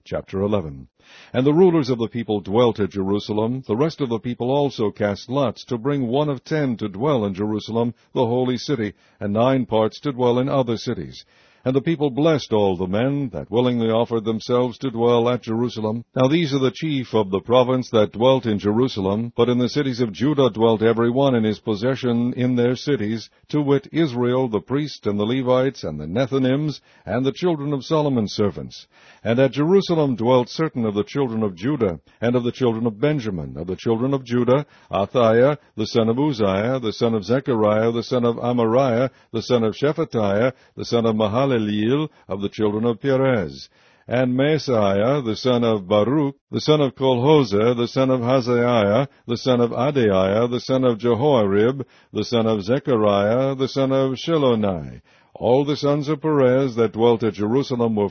Chapter 11. And the rulers of the people dwelt at Jerusalem. The rest of the people also cast lots to bring 1 of 10 to dwell in Jerusalem, the holy city, and 9 parts to dwell in other cities. And the people blessed all the men that willingly offered themselves to dwell at Jerusalem. Now these are the chief of the province that dwelt in Jerusalem, but in the cities of Judah dwelt every one in his possession in their cities, to wit, Israel, the priest, and the Levites, and the Nethinims, and the children of Solomon's servants. And at Jerusalem dwelt certain of the children of Judah, and of the children of Benjamin. Of the children of Judah, Athaiah, the son of Uzziah, the son of Zechariah, the son of Amariah, the son of Shephatiah, the son of Mahalaleel, of the children of Perez. And Maaseiah, the son of Baruch, the son of Colhozeh, the son of Hazaiah, the son of Adaiah, the son of Jehoiarib, the son of Zechariah, the son of Shilonai. All the sons of Perez that dwelt at Jerusalem were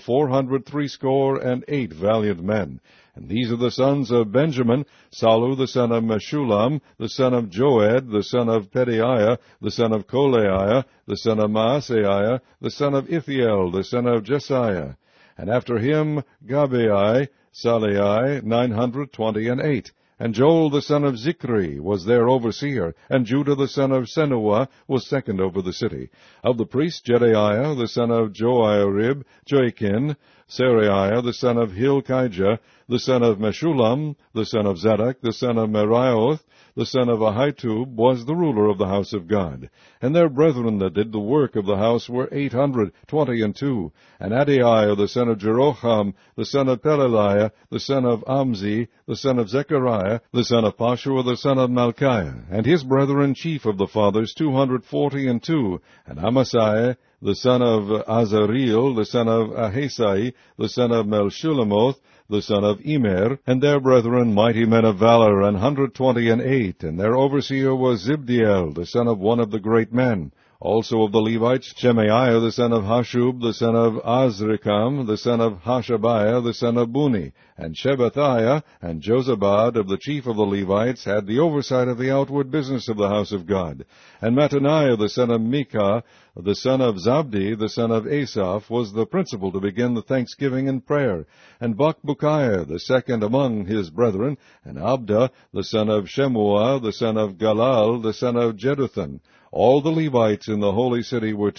468 valiant men. And these are the sons of Benjamin: Sallu the son of Meshullam, the son of Joed, the son of Pedaiah, the son of Kolaiah, the son of Maaseiah, the son of Ithiel, the son of Jesiah. And after him Gabai, Salai, 928. And Joel the son of Zichri was their overseer, and Judah the son of Senuah was second over the city. Of the priests, Jedaiah the son of Joiarib, Joachim, Seraiah the son of Hilkiah, the son of Meshullam, the son of Zadok, the son of Merioth, the son of Ahitub, was the ruler of the house of God. And their brethren that did the work of the house were 822. And Adaiah the son of Jeroham, the son of Pelaliah, the son of Amzi, the son of Zechariah, the son of Pashua, the son of Malchiah, and his brethren chief of the fathers 242. And Amasai, the son of Azareel, the son of Ahasai, the son of Melshulamoth, the son of Immer, and their brethren mighty men of valor, 128, and their overseer was Zibdiel, the son of one of the great men. Also of the Levites, Shemaiah the son of Hashub, the son of Azrikam, the son of Hashabiah, the son of Buni, and Shebathiah, and Jozabad of the chief of the Levites had the oversight of the outward business of the house of God. And Mattaniah the son of Micah, the son of Zabdi, the son of Asaph, was the principal to begin the thanksgiving and prayer. And Bakbukiah the second among his brethren, and Abda the son of Shemuah, the son of Galal, the son of Jeduthun. All the Levites in the holy city were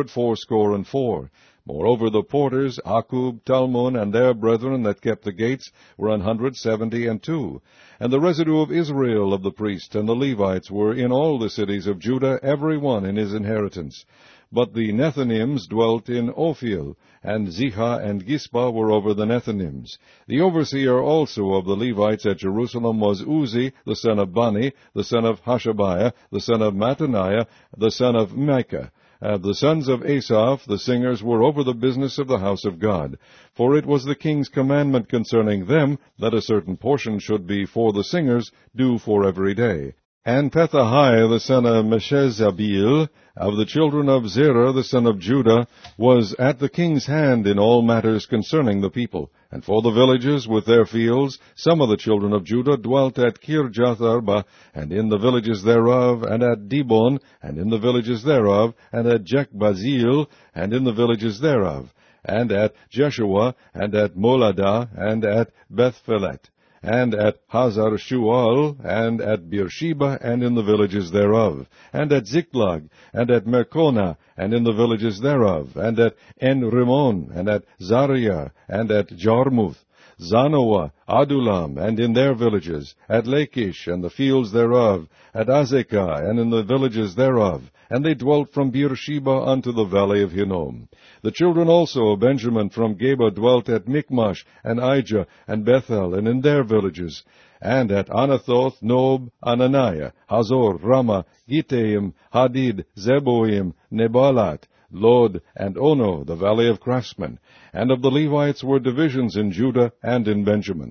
284. Moreover, the porters, Akub, Talmon, and their brethren that kept the gates, were 172. And the residue of Israel of the priests and the Levites were in all the cities of Judah, every one in his inheritance. But the Nethinims dwelt in Ophel, and Ziha and Gispa were over the Nethinims. The overseer also of the Levites at Jerusalem was Uzi, the son of Bani, the son of Hashabiah, the son of Mattaniah, the son of Micah. The sons of Asaph, the singers, were over the business of the house of God. For it was the king's commandment concerning them that a certain portion should be for the singers, due for every day. And Pethahiah the son of Meshezabeel, of the children of Zerah the son of Judah, was at the king's hand in all matters concerning the people. And for the villages with their fields, some of the children of Judah dwelt at Kirjath-arba, and in the villages thereof, and at Dibon, and in the villages thereof, and at Jekbazeel, and in the villages thereof, and at Jeshua, and at Moladah, and at Bethphelet, and at Hazar Shual, and at Beersheba, and in the villages thereof, and at Ziklag, and at Merconah, and in the villages thereof, and at En-Rimmon, and at Zariah, and at Jarmuth, Zanoah, Adulam, and in their villages, at Lachish, and the fields thereof, at Azekah, and in the villages thereof, and they dwelt from Beersheba unto the valley of Hinnom. The children also of Benjamin from Geba dwelt at Michmash, and Ijah, and Bethel, and in their villages, and at Anathoth, Nob, Ananiah, Hazor, Ramah, Gittaim, Hadid, Zeboim, Nebalat, Lod, and Ono, the valley of craftsmen. And of the Levites were divisions in Judah and in Benjamin.